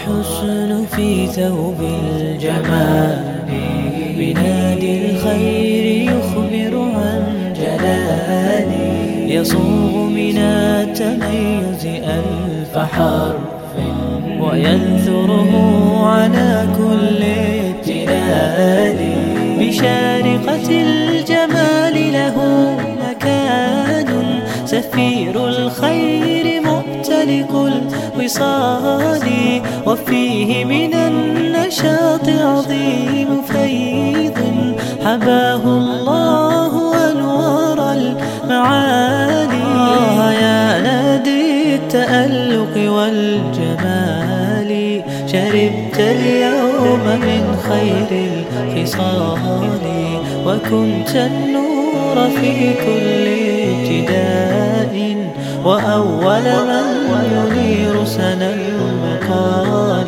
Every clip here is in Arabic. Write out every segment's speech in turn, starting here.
الحسن في ثوب الجمال، بنادي الخير يخبر عن جلالي، يصوغ من التميز ألف حرف وينثره على كل ابتلال. بشارقة الجمال له مكان، سفير الخير مؤتلك الوصال، وفيه من النشاط عظيم فيض، حباه الله أنوار المعالي. يا نادي التألق والجمال، شربت اليوم من خير الخصال، وكنت النور في كل ابتداء، وأول من ينير سنى المقال.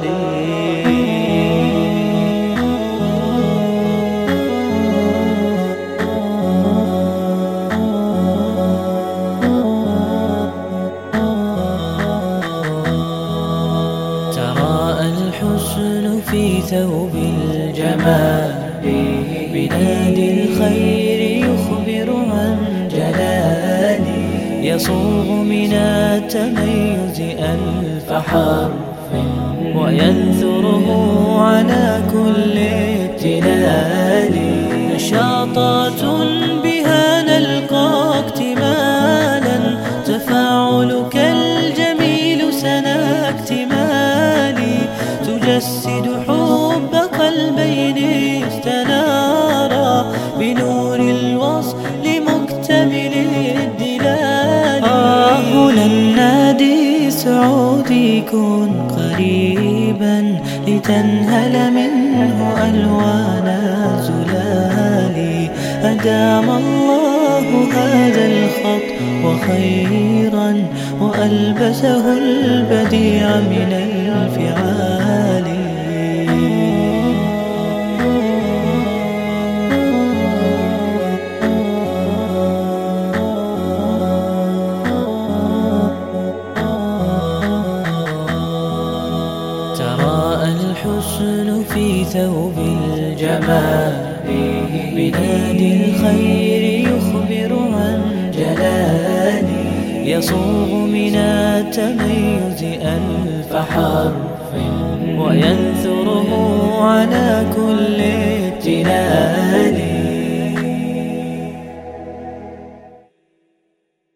تراءى الحسن في ثوب الجمال، بنادي الخير يخبر عن جلالي، يصوغ من التميز ألف حرف وينثره على كل ابتلال. نشاطات بها نلقى اكتمالا، تفاعلك الجميل سنا اكتمالي، تجسد حب قلبين استنارا، بنور الوصل مكتمل الدلال. هنا النادي سعودي كن قريبا، لتنهل منه ألوان زلالي. أدام الله هذا الخط وخيرا، وألبسه البديع من الفعال. تراءى الحسن في ثوب الجمال، بنادي الخير يخبر عن جلالي، يصوغ من التميز ألف حرف وينثره على كل